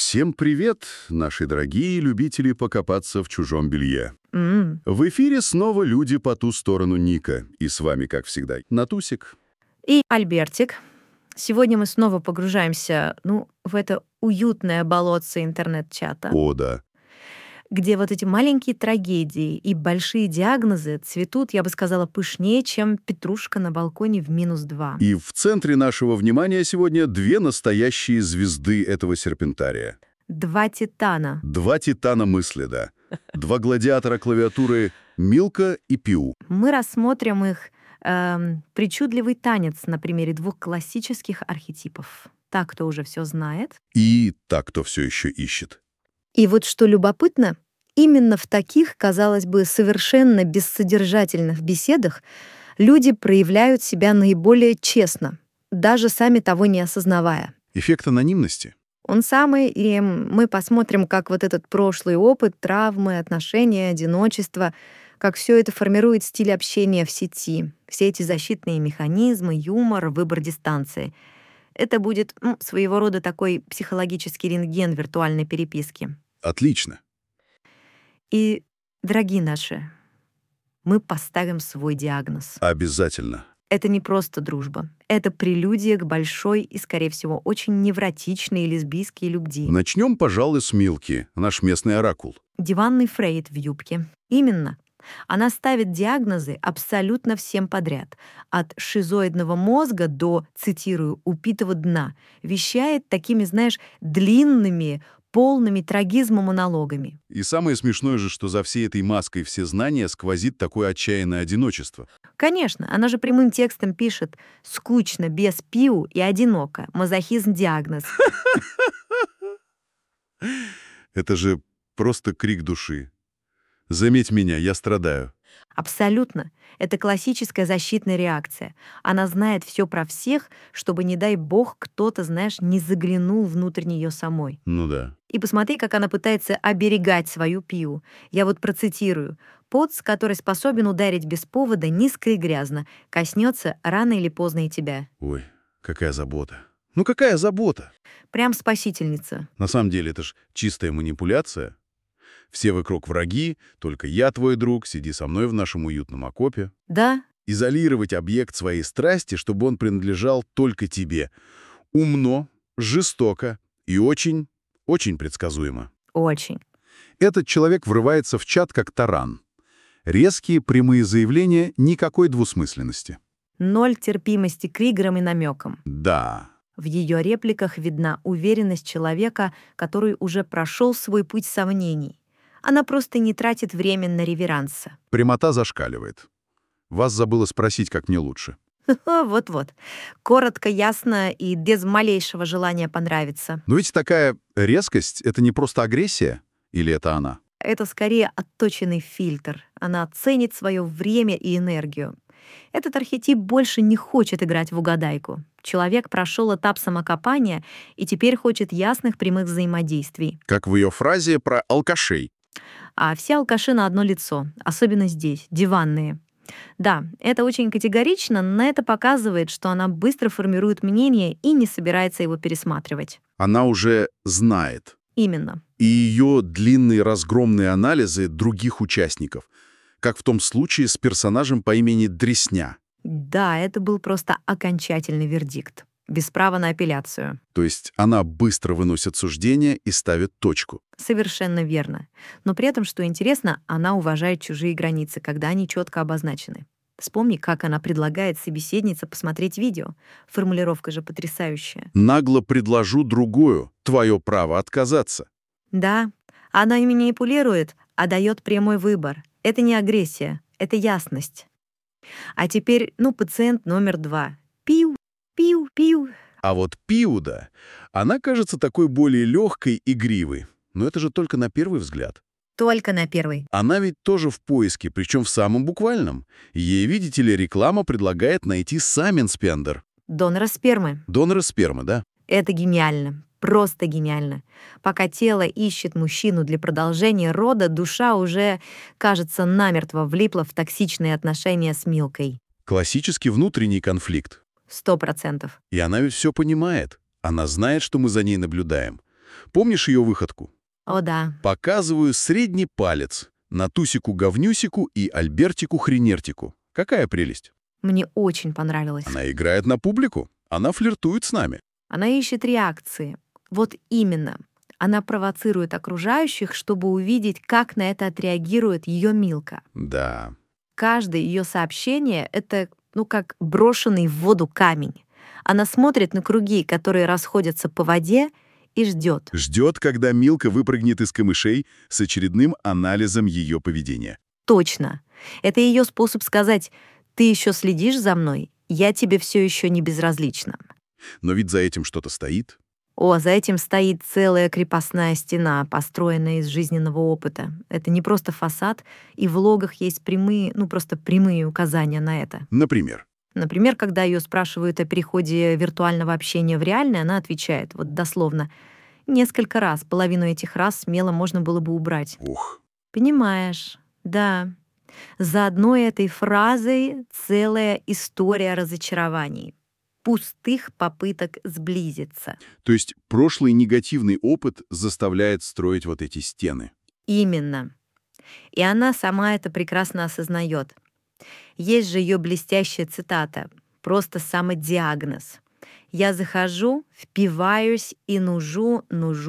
Всем привет, наши дорогие любители покопаться в чужом белье. М. В эфире снова люди по ту сторону Ника. И с вами, как всегда, Натусик. И Альбертик. Сегодня мы снова погружаемся, в это уютное болотце интернет-чата, О, да. где вот эти маленькие трагедии и большие диагнозы цветут, я бы сказала, пышнее, чем петрушка на балконе в -2. И в центре нашего внимания сегодня две настоящие звезды этого серпентария. Два титана. Два титана мысли, да. Два гладиатора клавиатуры Милка и Пиу. Мы рассмотрим их причудливый танец на примере двух классических архетипов. Та, кто уже все знает. И та, кто все еще ищет. И вот что любопытно, именно в таких, казалось бы, совершенно бессодержательных беседах люди проявляют себя наиболее честно, даже сами того не осознавая. Эффект анонимности. Он самый, и мы посмотрим, как вот этот прошлый опыт, травмы, отношения, одиночество, как все это формирует стиль общения в сети, все эти защитные механизмы, юмор, выбор дистанции. Это будет своего рода такой психологический рентген виртуальной переписки. Отлично. И, дорогие наши, мы поставим свой диагноз. Обязательно. Это не просто дружба. Это прелюдия к большой и, скорее всего, очень невротичной лесбийской любви. Начнем, пожалуй, с Милки, наш местный оракул. Диванный Фрейд в юбке. Именно. Она ставит диагнозы абсолютно всем подряд. От шизоидного мозга до, цитирую, «упитого дна». Вещает такими, знаешь, длинными, полными трагизма монологами. И самое смешное же, что за всей этой маской все знания сквозит такое отчаянное одиночество. Конечно, она же прямым текстом пишет «скучно, без пиу и одиноко. Мазохизм-диагноз». Это же просто крик души. Заметь меня, я страдаю. Абсолютно. Это классическая защитная реакция. Она знает все про всех, чтобы, не дай бог, кто-то, знаешь, не заглянул внутрь нее самой. Ну да. И посмотри, как она пытается оберегать свою пиу. Я вот процитирую. «Поц, который способен ударить без повода низко и грязно, коснется рано или поздно и тебя». Ой, какая забота. Ну какая забота? Прям спасительница. На самом деле это ж чистая манипуляция. Все вокруг враги, только я твой друг, сиди со мной в нашем уютном окопе. Да, Изолировать объект своей страсти, чтобы он принадлежал только тебе. Умно, жестоко и очень, очень предсказуемо. очень. Этот человек врывается в чат как таран. Резкие, прямые заявления, никакой двусмысленности. Ноль терпимости к играм и намекам. Да. В ее репликах видна уверенность человека, который уже прошел свой путь сомнений. Она просто не тратит время на реверансы. Прямота зашкаливает. Вас забыла спросить, как мне лучше. Вот-вот. Коротко, ясно и без малейшего желания понравиться. Но ведь такая резкость — это не просто агрессия? Или это она? Это скорее отточенный фильтр. Она ценит свое время и энергию. Этот архетип больше не хочет играть в угадайку. Человек прошел этап самокопания и теперь хочет ясных прямых взаимодействий. Как в ее фразе про алкашей. А все алкаши на одно лицо, особенно здесь, диванные. Да, это очень категорично, но это показывает, что она быстро формирует мнение и не собирается его пересматривать. Она уже знает. Именно. И ее длинные разгромные анализы других участников. Как в том случае с персонажем по имени Дресня. Да, это был просто окончательный вердикт. Без права на апелляцию. То есть она быстро выносит суждение и ставит точку. Совершенно верно. Но при этом, что интересно, она уважает чужие границы, когда они четко обозначены. Вспомни, как она предлагает собеседнице посмотреть видео. Формулировка же потрясающая. Нагло предложу другую. Твое право отказаться. Да, она ими манипулирует, а дает прямой выбор. Это не агрессия, это ясность. А теперь, пациент номер 2. Пиу, пиу, пиу. А вот Пиуда, она кажется такой более легкой и игривой. Но это же только на первый взгляд. Только на первый. Она ведь тоже в поиске, причем в самом буквальном. Ей, видите ли, реклама предлагает найти саменспендер. Донора спермы. Донора спермы, да? Это гениально. Просто гениально. Пока тело ищет мужчину для продолжения рода, душа уже, кажется, намертво влипла в токсичные отношения с Милкой. Классический внутренний конфликт. 100%. И она ведь все понимает. Она знает, что мы за ней наблюдаем. Помнишь ее выходку? О да, Показываю средний палец на Тусику-говнюсику и Альбертику-хренертику. Какая прелесть! мне очень понравилось. Она играет на публику, она флиртует с нами. Она ищет реакции. Вот именно. Она провоцирует окружающих, чтобы увидеть, как на это отреагирует ее Милка. Да. Каждое ее сообщение — это, как брошенный в воду камень. Она смотрит на круги, которые расходятся по воде, и ждет. Ждет, когда Милка выпрыгнет из камышей с очередным анализом ее поведения. Точно. Это ее способ сказать: «Ты еще следишь за мной? Я тебе все еще не безразлична». Но ведь за этим что-то стоит. За этим стоит целая крепостная стена, построенная из жизненного опыта. Это не просто фасад, и в влогах есть прямые, просто прямые указания на это. Например, Например, когда ее спрашивают о переходе виртуального общения в реальное, она отвечает, вот дословно: «Несколько раз, половину этих раз смело можно было бы убрать». ух, Понимаешь, да. За одной этой фразой целая история разочарований, пустых попыток сблизиться. то есть прошлый негативный опыт заставляет строить вот эти стены. Именно. И она сама это прекрасно осознает. Есть же ее блестящая цитата, просто самодиагноз. «Я захожу, впиваюсь и нужу.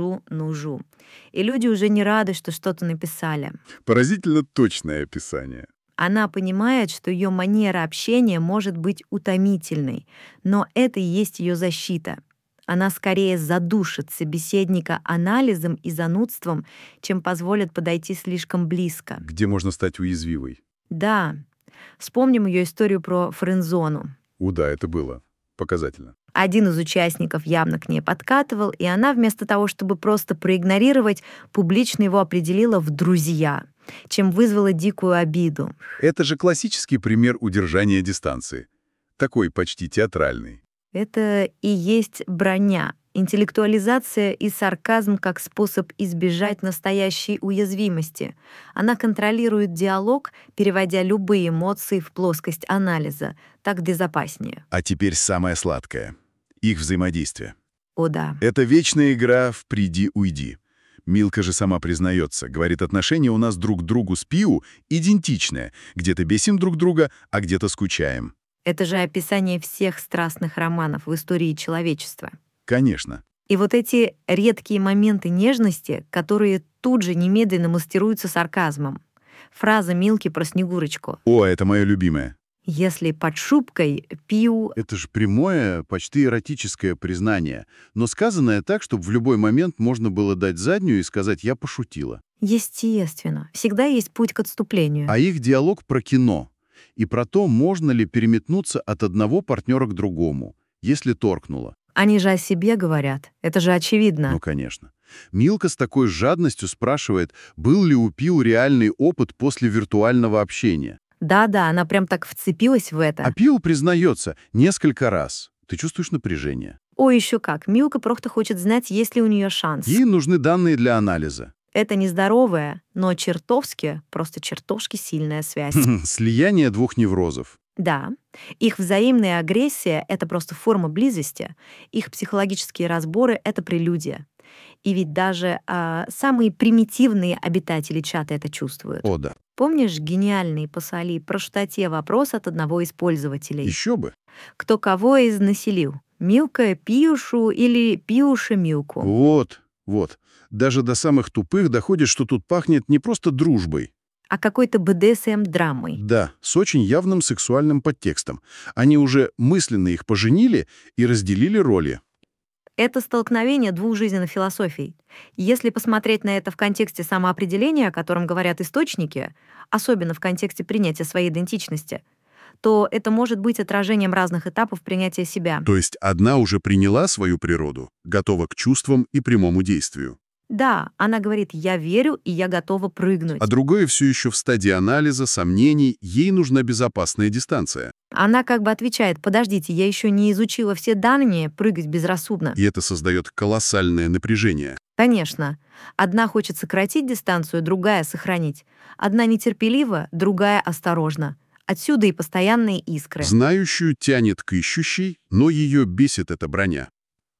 И люди уже не рады, что что-то написали». Поразительно точное описание. Она понимает, что ее манера общения может быть утомительной, но это и есть ее защита. Она скорее задушит собеседника анализом и занудством, чем позволит подойти слишком близко. Где можно стать уязвимой? Да, вспомним ее историю про френдзону. Да, это было показательно. Один из участников явно к ней подкатывал, и она вместо того, чтобы просто проигнорировать, публично его определила в друзья, чем вызвала дикую обиду. Это же классический пример удержания дистанции. Такой почти театральный. Это и есть броня, интеллектуализация и сарказм как способ избежать настоящей уязвимости. Она контролирует диалог, переводя любые эмоции в плоскость анализа. Так безопаснее. А теперь самое сладкое. Их взаимодействие. О да. Это вечная игра в «приди-уйди». Милка же сама признается, говорит, отношения у нас друг к другу с Пиу идентичные. Где-то бесим друг друга, а где-то скучаем. Это же описание всех страстных романов в истории человечества. Конечно. И вот эти редкие моменты нежности, которые тут же немедленно мастеруются сарказмом. Фраза Милки про Снегурочку. О, это мое любимое. «Если под шубкой Пиу...» Это же прямое, почти эротическое признание, но сказанное так, чтобы в любой момент можно было дать заднюю и сказать «я пошутила». Естественно, всегда есть путь к отступлению. А их диалог про кино и про то, можно ли переметнуться от одного партнера к другому, если торкнуло. Они же о себе говорят, это же очевидно. Ну, конечно. Милка с такой жадностью спрашивает, был ли у Пиу реальный опыт после виртуального общения. Да-да, она прям так вцепилась в это. А Пиу признается несколько раз. Ты чувствуешь напряжение? Ой, еще как, Милка просто хочет знать, есть ли у нее шанс. Ей нужны данные для анализа. Это нездоровая, но чертовски, просто чертовски сильная связь. Слияние двух неврозов. Да, их взаимная агрессия — это просто форма близости, их психологические разборы — это прелюдия. И ведь даже самые примитивные обитатели чата это чувствуют. О, да. Помнишь гениальный по Соли простоте вопрос от одного из пользователей? Еще бы. Кто кого изнаселил? Милка Пиушу или Пиуша Милку? Вот. Даже до самых тупых доходит, что тут пахнет не просто дружбой. А какой-то БДСМ-драмой. Да, с очень явным сексуальным подтекстом. Они уже мысленно их поженили и разделили роли. Это столкновение двух жизненных философий. Если посмотреть на это в контексте самоопределения, о котором говорят источники, особенно в контексте принятия своей идентичности, то это может быть отражением разных этапов принятия себя. То есть одна уже приняла свою природу, готова к чувствам и прямому действию. Да, она говорит: «Я верю, и я готова прыгнуть». А другое все еще в стадии анализа, сомнений, ей нужна безопасная дистанция. Она как бы отвечает: «Подождите, я еще не изучила все данные, прыгать безрассудно». И это создает колоссальное напряжение. Конечно. Одна хочет сократить дистанцию, другая — сохранить. Одна нетерпелива, другая — осторожна. Отсюда и постоянные искры. Знающую тянет к ищущей, но ее бесит эта броня.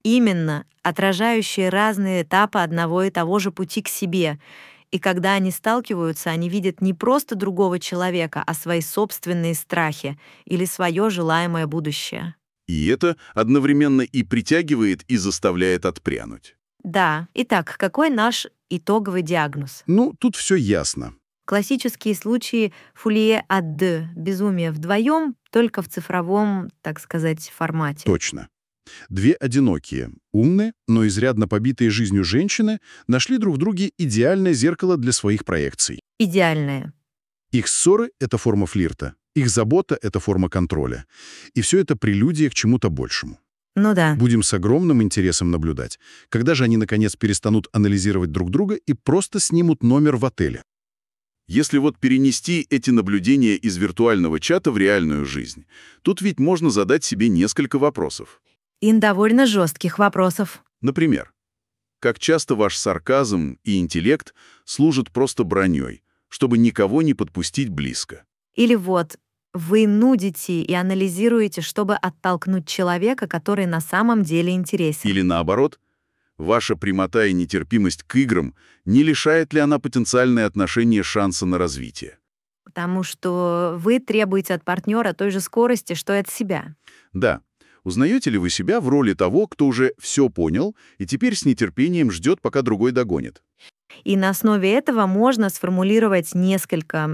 Именно, отражающие разные этапы одного и того же пути к себе. И когда они сталкиваются, они видят не просто другого человека, а свои собственные страхи или свое желаемое будущее. И это одновременно и притягивает, и заставляет отпрянуть. Да. Итак, какой наш итоговый диагноз? Ну, тут все ясно. Классические случаи фулие à deux, безумие вдвоем, только в цифровом, так сказать, формате. Точно. Две одинокие, умные, но изрядно побитые жизнью женщины нашли друг в друге идеальное зеркало для своих проекций. Идеальное. Их ссоры — это форма флирта, их забота — это форма контроля. И все это прелюдия к чему-то большему. Ну да. Будем с огромным интересом наблюдать, когда же они, наконец, перестанут анализировать друг друга и просто снимут номер в отеле. Если вот перенести эти наблюдения из виртуального чата в реальную жизнь, тут ведь можно задать себе несколько вопросов. И довольно жестких вопросов. Например, как часто ваш сарказм и интеллект служат просто броней, чтобы никого не подпустить близко? Или вот, вы нудите и анализируете, чтобы оттолкнуть человека, который на самом деле интересен. Или наоборот, ваша прямота и нетерпимость к играм, не лишает ли она потенциальные отношения шанса на развитие? Потому что вы требуете от партнера той же скорости, что и от себя. Да. Узнаете ли вы себя в роли того, кто уже все понял и теперь с нетерпением ждет, пока другой догонит? И на основе этого можно сформулировать несколько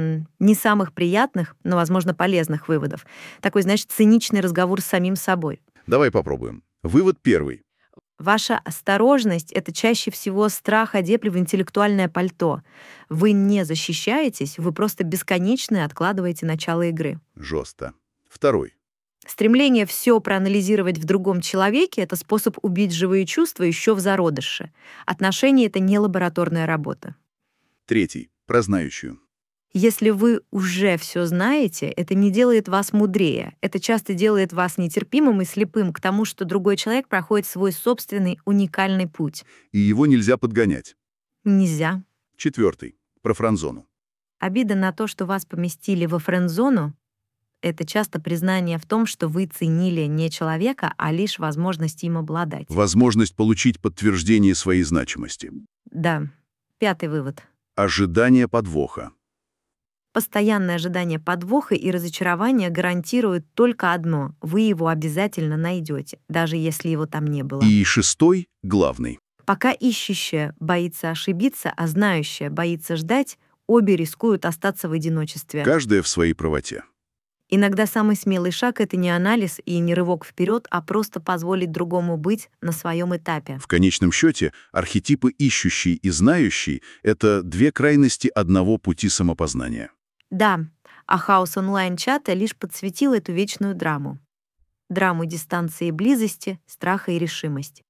не самых приятных, но, возможно, полезных выводов. Такой, значит, циничный разговор с самим собой. Давай попробуем. Вывод первый. Ваша осторожность — это чаще всего страх одепли в интеллектуальное пальто. Вы не защищаетесь, вы просто бесконечно откладываете начало игры. Жестко. Второй. Стремление все проанализировать в другом человеке — это способ убить живые чувства еще в зародыше. Отношения — это не лабораторная работа. Третий. Про знающую. Если вы уже все знаете, это не делает вас мудрее. Это часто делает вас нетерпимым и слепым к тому, что другой человек проходит свой собственный уникальный путь. И его нельзя подгонять. Нельзя. Четвертый. Про френдзону. Обида на то, что вас поместили во френд-зону, это часто признание в том, что вы ценили не человека, а лишь возможность им обладать. Возможность получить подтверждение своей значимости. Да. Пятый вывод. Ожидание подвоха. Постоянное ожидание подвоха и разочарования гарантирует только одно — вы его обязательно найдете, даже если его там не было. И шестой, главный. Пока ищущая боится ошибиться, а знающая боится ждать, обе рискуют остаться в одиночестве. Каждая в своей правоте. Иногда самый смелый шаг — это не анализ и не рывок вперед, а просто позволить другому быть на своем этапе. В конечном счете, архетипы ищущий и знающий — это две крайности одного пути самопознания. Да, а хаос онлайн-чата лишь подсветил эту вечную драму. Драму дистанции и близости, страха и решимости.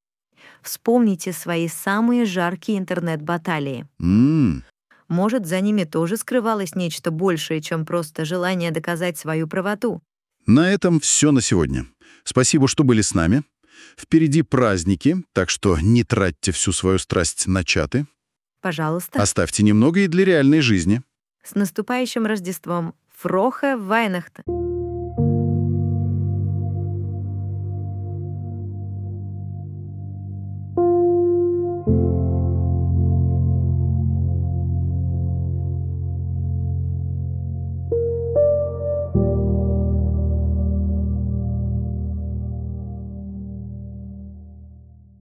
Вспомните свои самые жаркие интернет-баталии. Может, за ними тоже скрывалось нечто большее, чем просто желание доказать свою правоту. На этом все на сегодня. Спасибо, что были с нами. Впереди праздники, так что не тратьте всю свою страсть на чаты. Пожалуйста. Оставьте немного и для реальной жизни. С наступающим Рождеством! Фрохе Вайнахта!